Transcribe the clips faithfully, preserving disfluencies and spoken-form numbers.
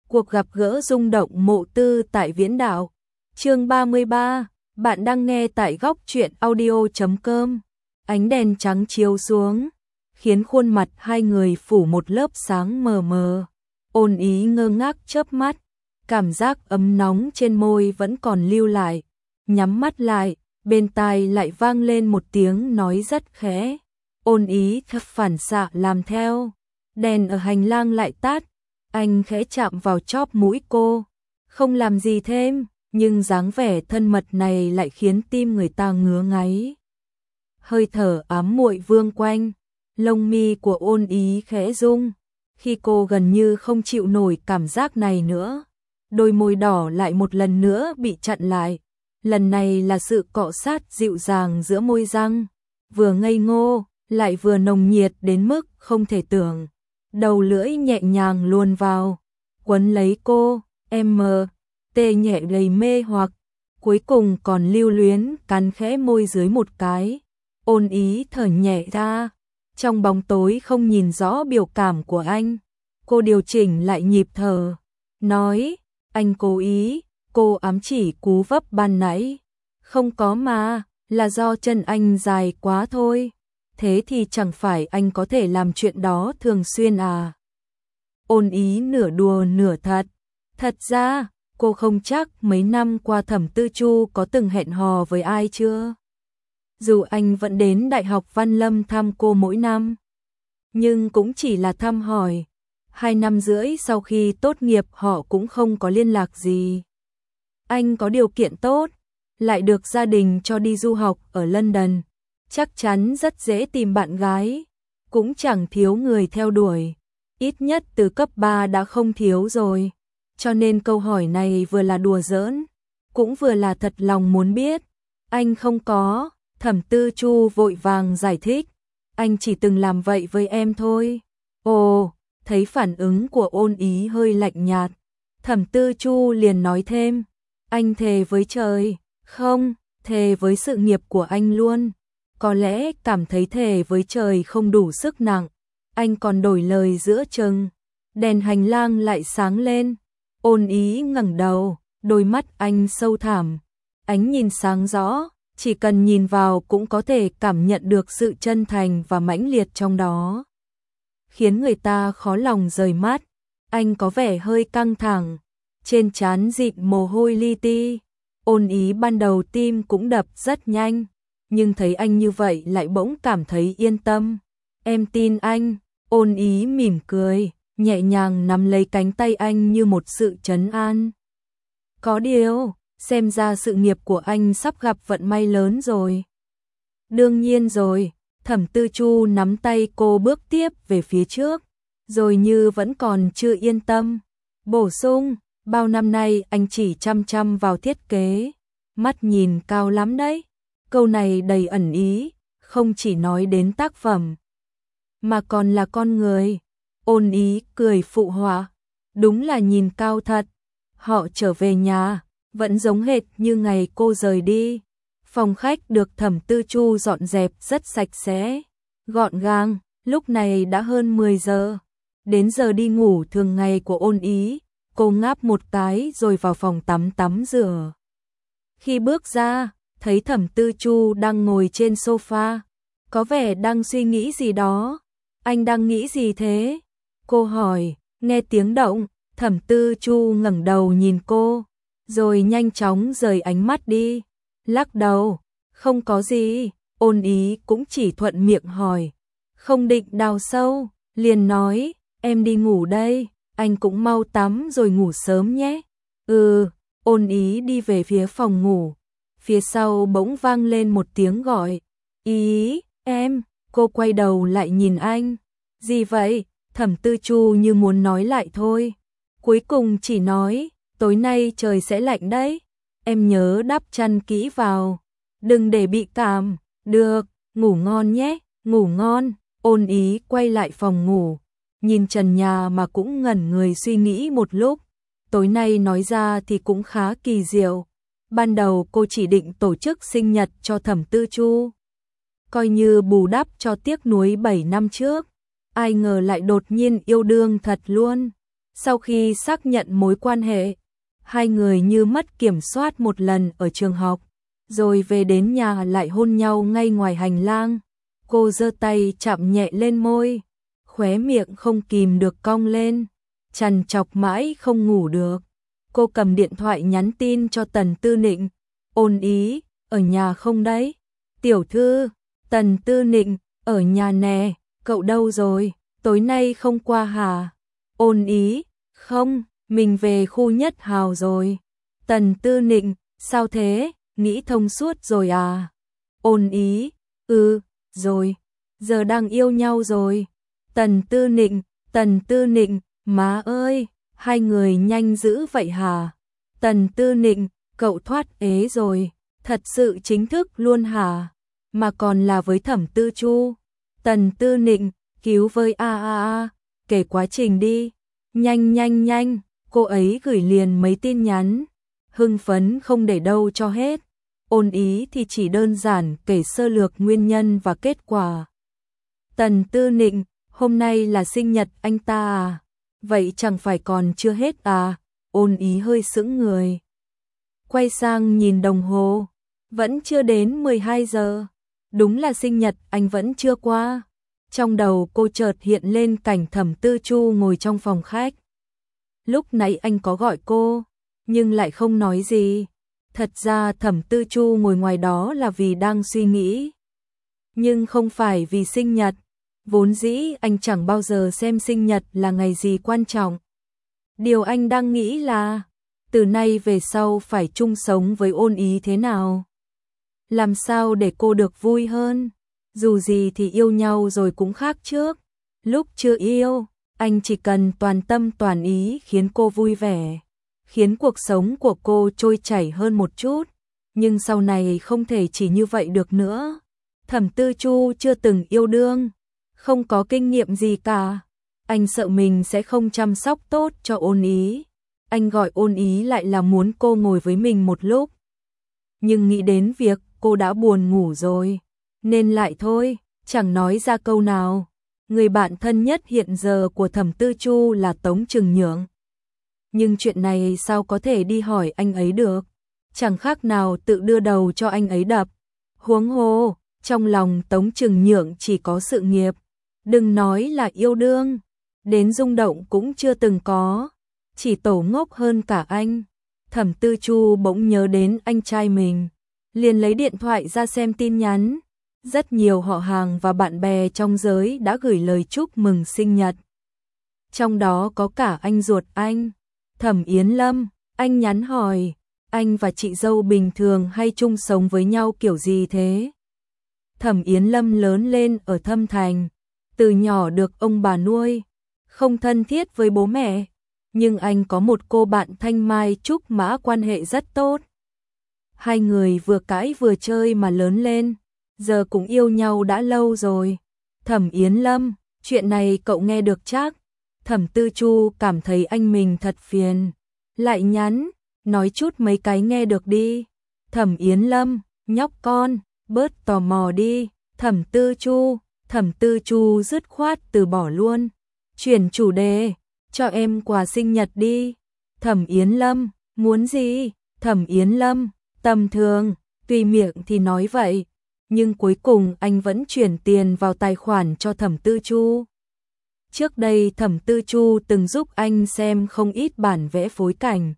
Cuộc gặp gỡ rung động mộ tư tại Viễn Đạo. Chương ba mươi ba, bạn đang nghe tại góc truyện audio chấm com. Ánh đèn trắng chiếu xuống, khiến khuôn mặt hai người phủ một lớp sáng mờ mờ. Ôn Ý ngơ ngác chớp mắt, cảm giác ấm nóng trên môi vẫn còn lưu lại. Nhắm mắt lại, bên tai lại vang lên một tiếng nói rất khẽ. Ôn Ý thật phản xạ làm theo. Đèn ở hành lang lại tắt. Anh khẽ chạm vào chóp mũi cô, không làm gì thêm, nhưng dáng vẻ thân mật này lại khiến tim người ta ngứa ngáy. Hơi thở ám muội vương quanh, lông mi của Ôn Ý khẽ rung, khi cô gần như không chịu nổi cảm giác này nữa. Đôi môi đỏ lại một lần nữa bị chặn lại, lần này là sự cọ sát dịu dàng giữa môi răng, vừa ngây ngô, lại vừa nồng nhiệt đến mức không thể tưởng. Đầu lưỡi nhẹ nhàng luồn vào, quấn lấy cô, em mờ, tê nhẹ đầy mê hoặc, cuối cùng còn lưu luyến cắn khẽ môi dưới một cái. Ôn Ý thở nhẹ ra, trong bóng tối không nhìn rõ biểu cảm của anh. Cô điều chỉnh lại nhịp thở, nói, anh cố ý, cô ám chỉ cú vấp ban nãy. Không có mà, là do chân anh dài quá thôi. Thế thì chẳng phải anh có thể làm chuyện đó thường xuyên à? Ôn Ý nửa đùa nửa thật. Thật ra, cô không chắc mấy năm qua Thẩm Tư Chu có từng hẹn hò với ai chưa. Dù anh vẫn đến Đại học Văn Lâm thăm cô mỗi năm, nhưng cũng chỉ là thăm hỏi. Hai năm rưỡi sau khi tốt nghiệp họ cũng không có liên lạc gì. Anh có điều kiện tốt, lại được gia đình cho đi du học ở London. Chắc chắn rất dễ tìm bạn gái, cũng chẳng thiếu người theo đuổi, ít nhất từ cấp ba đã không thiếu rồi. Cho nên câu hỏi này vừa là đùa giỡn, cũng vừa là thật lòng muốn biết. Anh không có, Thẩm Tư Chu vội vàng giải thích, anh chỉ từng làm vậy với em thôi. Ồ, thấy phản ứng của Ôn Ý hơi lạnh nhạt, Thẩm Tư Chu liền nói thêm, anh thề với trời, không, thề với sự nghiệp của anh luôn. Có lẽ cảm thấy thề với trời không đủ sức nặng, anh còn đổi lời giữa chừng. Đèn hành lang lại sáng lên, Ôn Ý ngẩng đầu, đôi mắt anh sâu thẳm, ánh nhìn sáng rõ, chỉ cần nhìn vào cũng có thể cảm nhận được sự chân thành và mãnh liệt trong đó, khiến người ta khó lòng rời mắt. Anh có vẻ hơi căng thẳng, trên trán dịn mồ hôi li ti. Ôn Ý ban đầu tim cũng đập rất nhanh, nhưng thấy anh như vậy lại bỗng cảm thấy yên tâm. Em tin anh. Ôn Ý mỉm cười, nhẹ nhàng nắm lấy cánh tay anh như một sự trấn an. Có điều, xem ra sự nghiệp của anh sắp gặp vận may lớn rồi. Đương nhiên rồi, Thẩm Tư Chu nắm tay cô bước tiếp về phía trước, rồi như vẫn còn chưa yên tâm. Bổ sung, bao năm nay anh chỉ chăm chăm vào thiết kế, mắt nhìn cao lắm đấy. Câu này đầy ẩn ý, không chỉ nói đến tác phẩm, mà còn là con người. Ôn Ý cười phụ họa, đúng là nhìn cao thật. Họ trở về nhà, vẫn giống hệt như ngày cô rời đi. Phòng khách được Thẩm Tư Chu dọn dẹp rất sạch sẽ, gọn gàng, lúc này đã hơn mười giờ. Đến giờ đi ngủ thường ngày của Ôn Ý, cô ngáp một cái rồi vào phòng tắm tắm rửa. Khi bước ra, thấy Thẩm Tư Chu đang ngồi trên sofa, có vẻ đang suy nghĩ gì đó. Anh đang nghĩ gì thế? Cô hỏi. Nghe tiếng động, Thẩm Tư Chu ngẩng đầu nhìn cô, rồi nhanh chóng rời ánh mắt đi, lắc đầu, không có gì. Ôn Ý cũng chỉ thuận miệng hỏi, không định đào sâu, liền nói, em đi ngủ đây, anh cũng mau tắm rồi ngủ sớm nhé. Ừ. Ôn Ý đi về phía phòng ngủ. Phía sau bỗng vang lên một tiếng gọi. Ý, em. Cô quay đầu lại nhìn anh. Gì vậy? Thẩm Tư Chu như muốn nói lại thôi, cuối cùng chỉ nói, tối nay trời sẽ lạnh đấy, em nhớ đắp chăn kỹ vào, đừng để bị cảm. Được, ngủ ngon nhé. Ngủ ngon. Ôn Ý quay lại phòng ngủ, nhìn trần nhà mà cũng ngẩn người suy nghĩ một lúc. Tối nay nói ra thì cũng khá kỳ diệu. Ban đầu cô chỉ định tổ chức sinh nhật cho Thẩm Tư Chu, coi như bù đắp cho tiếc nuối bảy năm trước. Ai ngờ lại đột nhiên yêu đương thật luôn. Sau khi xác nhận mối quan hệ, hai người như mất kiểm soát một lần ở trường học, rồi về đến nhà lại hôn nhau ngay ngoài hành lang. Cô giơ tay chạm nhẹ lên môi, khóe miệng không kìm được cong lên, trằn trọc mãi không ngủ được. Cô cầm điện thoại nhắn tin cho Tần Tư Nịnh, Ôn Ý, ở nhà không đấy? Tiểu thư, Tần Tư Nịnh, ở nhà nè, cậu đâu rồi, tối nay không qua hả? Ôn Ý, không, mình về khu Nhất Hào rồi. Tần Tư Nịnh, sao thế, nghĩ thông suốt rồi à? Ôn Ý, ừ, rồi, giờ đang yêu nhau rồi. Tần Tư Nịnh, Tần Tư Nịnh, má ơi, hai người nhanh dữ vậy hả? Tần Tư Nịnh, cậu thoát ế rồi, thật sự chính thức luôn hả? Mà còn là với Thẩm Tư Chu. Tần Tư Nịnh, cứu với a a a, kể quá trình đi. Nhanh nhanh nhanh, cô ấy gửi liền mấy tin nhắn, hưng phấn không để đâu cho hết. Ôn Ý thì chỉ đơn giản kể sơ lược nguyên nhân và kết quả. Tần Tư Nịnh, hôm nay là sinh nhật anh ta à? Vậy chẳng phải còn chưa hết à? Ôn Ý hơi sững người. Quay sang nhìn đồng hồ, vẫn chưa đến mười hai giờ. Đúng là sinh nhật anh vẫn chưa qua. Trong đầu cô chợt hiện lên cảnh Thẩm Tư Chu ngồi trong phòng khách. Lúc nãy anh có gọi cô, nhưng lại không nói gì. Thật ra Thẩm Tư Chu ngồi ngoài đó là vì đang suy nghĩ. Nhưng không phải vì sinh nhật. Vốn dĩ anh chẳng bao giờ xem sinh nhật là ngày gì quan trọng. Điều anh đang nghĩ là, từ nay về sau phải chung sống với Ôn Ý thế nào? Làm sao để cô được vui hơn? Dù gì thì yêu nhau rồi cũng khác trước. Lúc chưa yêu, anh chỉ cần toàn tâm toàn ý khiến cô vui vẻ, khiến cuộc sống của cô trôi chảy hơn một chút. Nhưng sau này không thể chỉ như vậy được nữa. Thẩm Tư Chu chưa từng yêu đương, không có kinh nghiệm gì cả. Anh sợ mình sẽ không chăm sóc tốt cho Ôn Ý. Anh gọi Ôn Ý lại là muốn cô ngồi với mình một lúc. Nhưng nghĩ đến việc cô đã buồn ngủ rồi, nên lại thôi, chẳng nói ra câu nào. Người bạn thân nhất hiện giờ của Thẩm Tư Chu là Tống Trừng Nhượng. Nhưng chuyện này sao có thể đi hỏi anh ấy được? Chẳng khác nào tự đưa đầu cho anh ấy đập. Huống hồ, trong lòng Tống Trừng Nhượng chỉ có sự nghiệp. Đừng nói là yêu đương, đến rung động cũng chưa từng có. Chỉ tổ ngốc hơn cả anh. Thẩm Tư Chu bỗng nhớ đến anh trai mình, liền lấy điện thoại ra xem tin nhắn. Rất nhiều họ hàng và bạn bè trong giới đã gửi lời chúc mừng sinh nhật. Trong đó có cả anh ruột anh, Thẩm Yến Lâm. Anh nhắn hỏi, anh và chị dâu bình thường hay chung sống với nhau kiểu gì thế? Thẩm Yến Lâm lớn lên ở Thâm Thành, từ nhỏ được ông bà nuôi, không thân thiết với bố mẹ. Nhưng anh có một cô bạn Thanh Mai Trúc Mã quan hệ rất tốt. Hai người vừa cãi vừa chơi mà lớn lên, giờ cũng yêu nhau đã lâu rồi. Thẩm Yến Lâm, chuyện này cậu nghe được chắc? Thẩm Tư Chu cảm thấy anh mình thật phiền, lại nhắn, nói chút mấy cái nghe được đi. Thẩm Yến Lâm, nhóc con, bớt tò mò đi. Thẩm Tư Chu, Thẩm Tư Chu dứt khoát từ bỏ luôn, chuyển chủ đề, cho em quà sinh nhật đi. Thẩm Yến Lâm, muốn gì? Thẩm Yến Lâm, tầm thường, tùy miệng thì nói vậy, nhưng cuối cùng anh vẫn chuyển tiền vào tài khoản cho Thẩm Tư Chu. Trước đây Thẩm Tư Chu từng giúp anh xem không ít bản vẽ phối cảnh,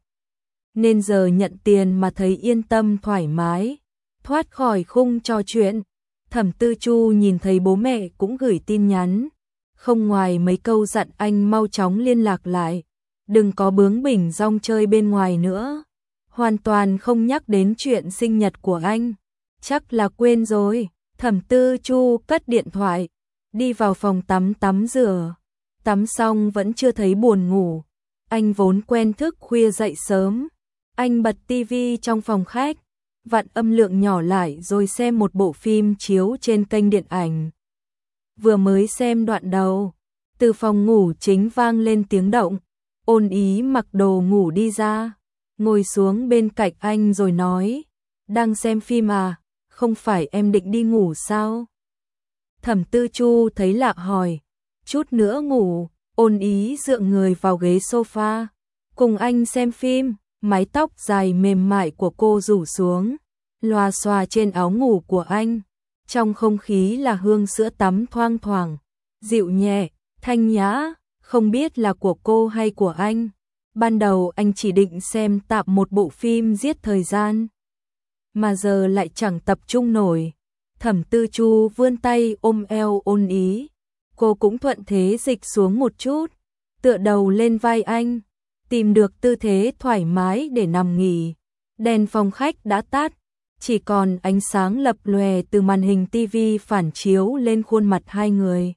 nên giờ nhận tiền mà thấy yên tâm thoải mái, thoát khỏi khung trò chuyện. Thẩm Tư Chu nhìn thấy bố mẹ cũng gửi tin nhắn, không ngoài mấy câu dặn anh mau chóng liên lạc lại, đừng có bướng bỉnh rong chơi bên ngoài nữa. Hoàn toàn không nhắc đến chuyện sinh nhật của anh. Chắc là quên rồi. Thẩm Tư Chu cất điện thoại, đi vào phòng tắm tắm rửa. Tắm xong vẫn chưa thấy buồn ngủ. Anh vốn quen thức khuya dậy sớm. Anh bật tivi trong phòng khách, vặn âm lượng nhỏ lại rồi xem một bộ phim chiếu trên kênh điện ảnh. Vừa mới xem đoạn đầu, từ phòng ngủ chính vang lên tiếng động. Ôn Ý mặc đồ ngủ đi ra, ngồi xuống bên cạnh anh rồi nói, đang xem phim à, không phải em định đi ngủ sao? Thẩm Tư Chu thấy lạ hỏi, chút nữa ngủ. Ôn Ý dựa người vào ghế sofa, cùng anh xem phim, mái tóc dài mềm mại của cô rủ xuống, loà xòa trên áo ngủ của anh. Trong không khí là hương sữa tắm thoang thoảng, dịu nhẹ, thanh nhã, không biết là của cô hay của anh. Ban đầu anh chỉ định xem tạm một bộ phim giết thời gian, mà giờ lại chẳng tập trung nổi. Thẩm Tư Chu vươn tay ôm eo Ôn Ý, cô cũng thuận thế dịch xuống một chút, tựa đầu lên vai anh, tìm được tư thế thoải mái để nằm nghỉ. Đèn phòng khách đã tắt, chỉ còn ánh sáng lập lòe từ màn hình tivi phản chiếu lên khuôn mặt hai người.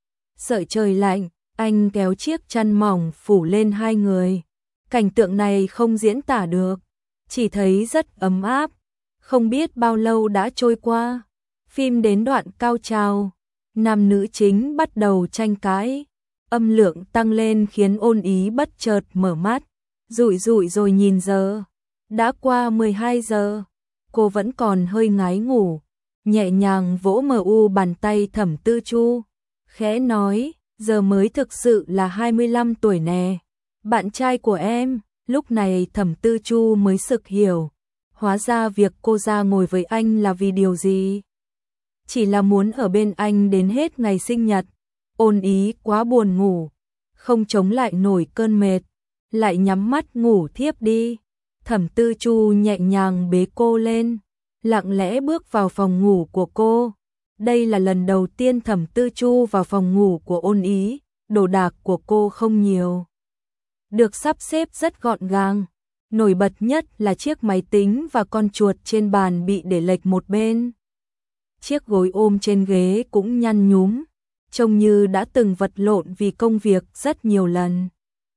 Sợ trời lạnh, anh kéo chiếc chăn mỏng phủ lên hai người. Cảnh tượng này không diễn tả được, chỉ thấy rất ấm áp. Không biết bao lâu đã trôi qua, phim đến đoạn cao trào, nam nữ chính bắt đầu tranh cãi. Âm lượng tăng lên khiến Ôn Ý bất chợt mở mắt, rụi rụi rồi nhìn giờ. Đã qua mười hai giờ, cô vẫn còn hơi ngái ngủ, nhẹ nhàng vỗ mờ u bàn tay Thẩm Tư Chu, khẽ nói, giờ mới thực sự là hai mươi lăm tuổi nè, bạn trai của em. Lúc này Thẩm Tư Chu mới sực hiểu, hóa ra việc cô ra ngồi với anh là vì điều gì? Chỉ là muốn ở bên anh đến hết ngày sinh nhật. Ôn Ý quá buồn ngủ, không chống lại nổi cơn mệt, lại nhắm mắt ngủ thiếp đi. Thẩm Tư Chu nhẹ nhàng bế cô lên, lặng lẽ bước vào phòng ngủ của cô. Đây là lần đầu tiên Thẩm Tư Chu vào phòng ngủ của Ôn Ý, đồ đạc của cô không nhiều, được sắp xếp rất gọn gàng. Nổi bật nhất là chiếc máy tính và con chuột trên bàn bị để lệch một bên. Chiếc gối ôm trên ghế cũng nhăn nhúm, trông như đã từng vật lộn vì công việc rất nhiều lần.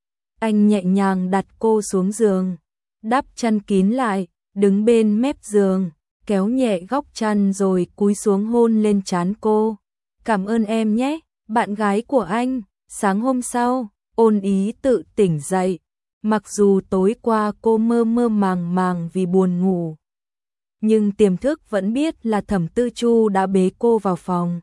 Anh nhẹ nhàng đặt cô xuống giường, đắp chăn kín lại, đứng bên mép giường, kéo nhẹ góc chăn rồi cúi xuống hôn lên trán cô. Cảm ơn em nhé, bạn gái của anh. Sáng hôm sau, Ôn Ý tự tỉnh dậy, mặc dù tối qua cô mơ mơ màng màng vì buồn ngủ, nhưng tiềm thức vẫn biết là Thẩm Tư Chu đã bế cô vào phòng.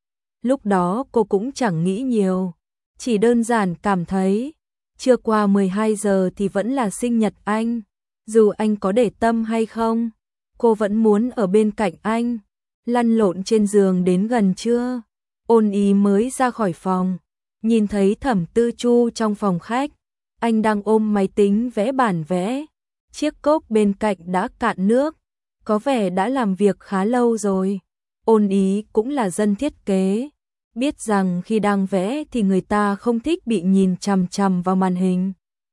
Lúc đó cô cũng chẳng nghĩ nhiều, chỉ đơn giản cảm thấy chưa qua mười hai giờ thì vẫn là sinh nhật anh. Dù anh có để tâm hay không, cô vẫn muốn ở bên cạnh anh. Lăn lộn trên giường đến gần trưa, Ôn Ý mới ra khỏi phòng, nhìn thấy Thẩm Tư Chu trong phòng khách. Anh đang ôm máy tính vẽ bản vẽ, chiếc cốc bên cạnh đã cạn nước, có vẻ đã làm việc khá lâu rồi. Ôn Ý cũng là dân thiết kế, biết rằng khi đang vẽ thì người ta không thích bị nhìn chằm chằm vào màn hình,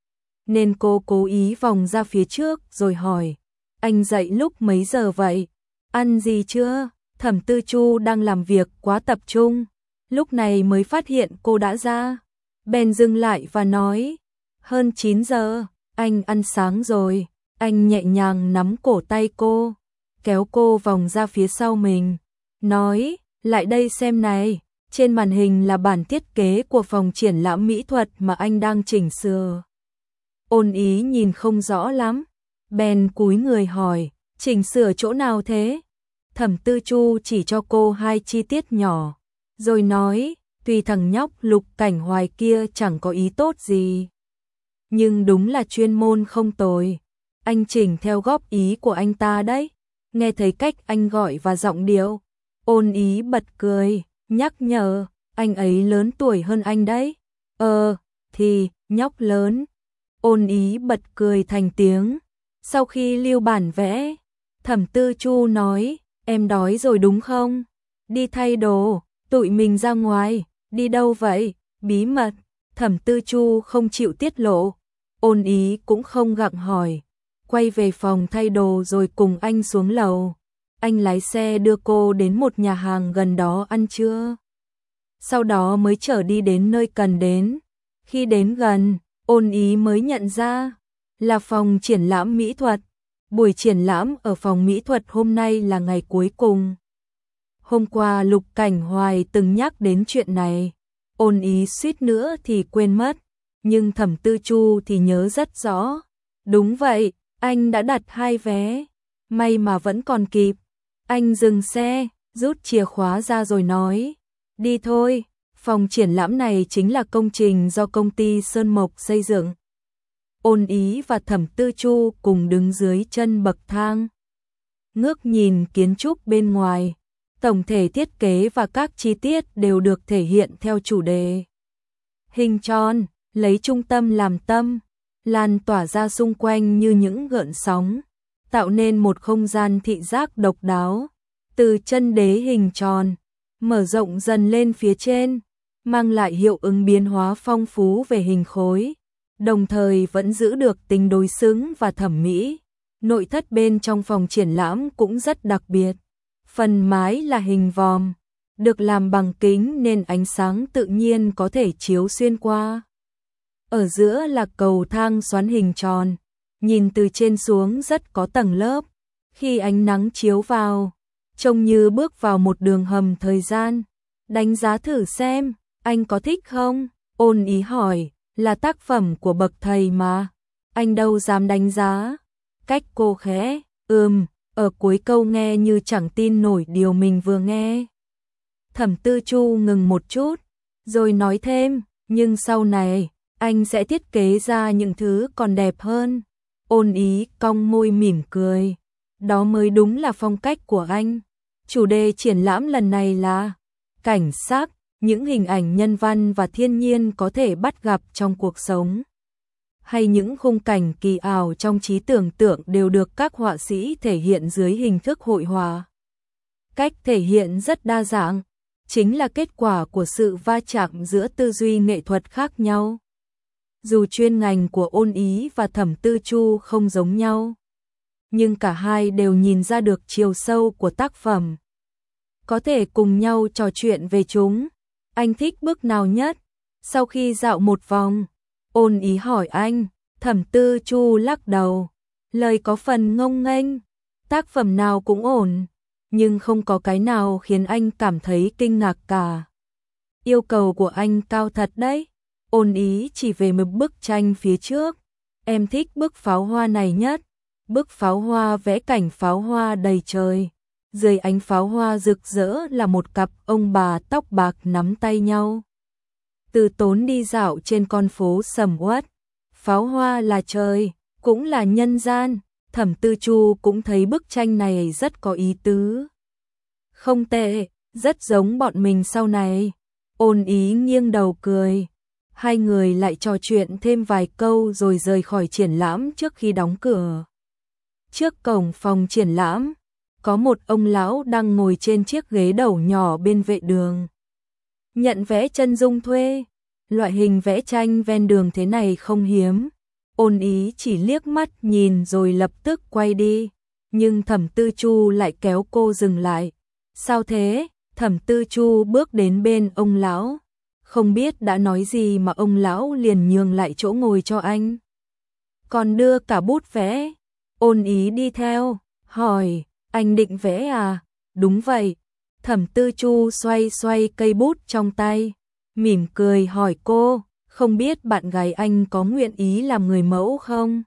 nên cô cố ý vòng ra phía trước rồi hỏi, anh dậy lúc mấy giờ vậy? Ăn gì chưa? Thẩm Tư Chu đang làm việc quá tập trung, lúc này mới phát hiện cô đã ra, bèn dừng lại và nói, hơn chín giờ, anh ăn sáng rồi. Anh nhẹ nhàng nắm cổ tay cô, kéo cô vòng ra phía sau mình, nói, lại đây xem này. Trên màn hình là bản thiết kế của phòng triển lãm mỹ thuật mà anh đang chỉnh sửa. Ôn Ý nhìn không rõ lắm, bèn cúi người hỏi, chỉnh sửa chỗ nào thế? Thẩm Tư Chu chỉ cho cô hai chi tiết nhỏ, rồi nói, tùy thằng nhóc Lục Cảnh Hoài kia chẳng có ý tốt gì, nhưng đúng là chuyên môn không tồi. Anh chỉnh theo góp ý của anh ta đấy. Nghe thấy cách anh gọi và giọng điệu, Ôn Ý bật cười, nhắc nhở, anh ấy lớn tuổi hơn anh đấy. Ờ, thì, nhóc lớn. Ôn Ý bật cười thành tiếng. Sau khi lưu bản vẽ, Thẩm Tư Chu nói, em đói rồi đúng không? Đi thay đồ, tụi mình ra ngoài. Đi đâu vậy? Bí mật. Thẩm Tư Chu không chịu tiết lộ. Ôn Ý cũng không gặng hỏi, quay về phòng thay đồ rồi cùng anh xuống lầu. Anh lái xe đưa cô đến một nhà hàng gần đó ăn trưa, sau đó mới chở đi đến nơi cần đến. Khi đến gần, Ôn Ý mới nhận ra là phòng triển lãm mỹ thuật. Buổi triển lãm ở phòng mỹ thuật hôm nay là ngày cuối cùng. Hôm qua Lục Cảnh Hoài từng nhắc đến chuyện này, Ôn Ý suýt nữa thì quên mất, nhưng Thẩm Tư Chu thì nhớ rất rõ. Đúng vậy, anh đã đặt hai vé, may mà vẫn còn kịp. Anh dừng xe, rút chìa khóa ra rồi nói, đi thôi. Phòng triển lãm này chính là công trình do công ty Sơn Mộc xây dựng. Ôn Ý và Thẩm Tư Chu cùng đứng dưới chân bậc thang. Ngước nhìn kiến trúc bên ngoài, tổng thể thiết kế và các chi tiết đều được thể hiện theo chủ đề. Hình tròn, lấy trung tâm làm tâm, lan tỏa ra xung quanh như những gợn sóng, tạo nên một không gian thị giác độc đáo. Từ chân đế hình tròn, mở rộng dần lên phía trên, mang lại hiệu ứng biến hóa phong phú về hình khối, đồng thời vẫn giữ được tính đối xứng và thẩm mỹ. Nội thất bên trong phòng triển lãm cũng rất đặc biệt. Phần mái là hình vòm, được làm bằng kính nên ánh sáng tự nhiên có thể chiếu xuyên qua. Ở giữa là cầu thang xoắn hình tròn, nhìn từ trên xuống rất có tầng lớp. Khi ánh nắng chiếu vào, trông như bước vào một đường hầm thời gian. Đánh giá thử xem, anh có thích không? Ôn Ý hỏi, là tác phẩm của bậc thầy mà, anh đâu dám đánh giá. Cách cô khẽ, ừm, ở cuối câu nghe như chẳng tin nổi điều mình vừa nghe. Thẩm Tư Chu ngừng một chút, rồi nói thêm, nhưng sau này, anh sẽ thiết kế ra những thứ còn đẹp hơn. Ôn Ý cong môi mỉm cười, đó mới đúng là phong cách của anh. Chủ đề triển lãm lần này là cảnh sắc, những hình ảnh nhân văn và thiên nhiên có thể bắt gặp trong cuộc sống, hay những khung cảnh kỳ ảo trong trí tưởng tượng đều được các họa sĩ thể hiện dưới hình thức hội họa. Cách thể hiện rất đa dạng, chính là kết quả của sự va chạm giữa tư duy nghệ thuật khác nhau. Dù chuyên ngành của Ôn Ý và Thẩm Tư Chu không giống nhau, nhưng cả hai đều nhìn ra được chiều sâu của tác phẩm. Có thể cùng nhau trò chuyện về chúng. Anh thích bức nào nhất? Sau khi dạo một vòng, Ôn Ý hỏi anh. Thẩm Tư Chu lắc đầu, lời có phần ngông nghênh. Tác phẩm nào cũng ổn, nhưng không có cái nào khiến anh cảm thấy kinh ngạc cả. Yêu cầu của anh cao thật đấy. Ôn Ý chỉ về một bức tranh phía trước. Em thích bức pháo hoa này nhất. Bức pháo hoa vẽ cảnh pháo hoa đầy trời. Dưới ánh pháo hoa rực rỡ là một cặp ông bà tóc bạc nắm tay nhau. Từ Tốn đi dạo trên con phố sầm uất. Pháo hoa là trời, cũng là nhân gian. Thẩm Tư Chu cũng thấy bức tranh này rất có ý tứ. Không tệ, rất giống bọn mình sau này. Ôn Ý nghiêng đầu cười. Hai người lại trò chuyện thêm vài câu rồi rời khỏi triển lãm trước khi đóng cửa. Trước cổng phòng triển lãm, có một ông lão đang ngồi trên chiếc ghế đầu nhỏ bên vệ đường. Nhận vẽ chân dung thuê. Loại hình vẽ tranh ven đường thế này không hiếm. Ôn Ý chỉ liếc mắt nhìn rồi lập tức quay đi. Nhưng Thẩm Tư Chu lại kéo cô dừng lại. Sao thế? Thẩm Tư Chu bước đến bên ông lão. Không biết đã nói gì mà ông lão liền nhường lại chỗ ngồi cho anh. Còn đưa cả bút vẽ. Ôn Ý đi theo, hỏi, anh định vẽ à? Đúng vậy. Thẩm Tư Chu xoay xoay cây bút trong tay, mỉm cười hỏi cô, không biết bạn gái anh có nguyện ý làm người mẫu không?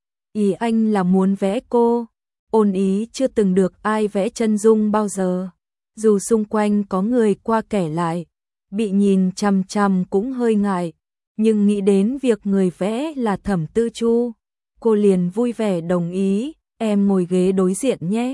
Ý anh là muốn vẽ cô. Ôn Ý chưa từng được ai vẽ chân dung bao giờ. Dù xung quanh có người qua kẻ lại, bị nhìn chằm chằm cũng hơi ngại. Nhưng nghĩ đến việc người vẽ là Thẩm Tư Chu, cô liền vui vẻ đồng ý, em ngồi ghế đối diện nhé.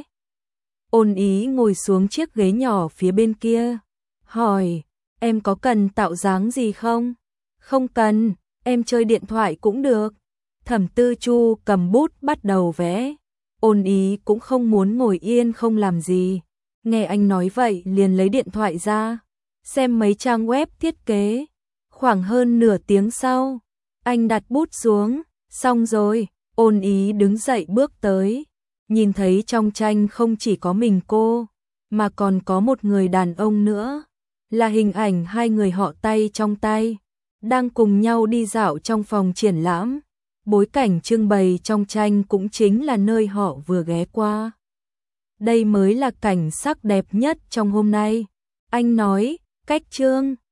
Ôn Ý ngồi xuống chiếc ghế nhỏ phía bên kia, hỏi, em có cần tạo dáng gì không? Không cần, em chơi điện thoại cũng được. Thẩm Tư Chu cầm bút bắt đầu vẽ. Ôn Ý cũng không muốn ngồi yên không làm gì. Nghe anh nói vậy liền lấy điện thoại ra, xem mấy trang web thiết kế. Khoảng hơn nửa tiếng sau, anh đặt bút xuống, xong rồi. Ôn Ý đứng dậy bước tới, nhìn thấy trong tranh không chỉ có mình cô, mà còn có một người đàn ông nữa. Là hình ảnh hai người họ tay trong tay, đang cùng nhau đi dạo trong phòng triển lãm. Bối cảnh trưng bày trong tranh cũng chính là nơi họ vừa ghé qua. Đây mới là cảnh sắc đẹp nhất trong hôm nay. Anh nói, cách trương.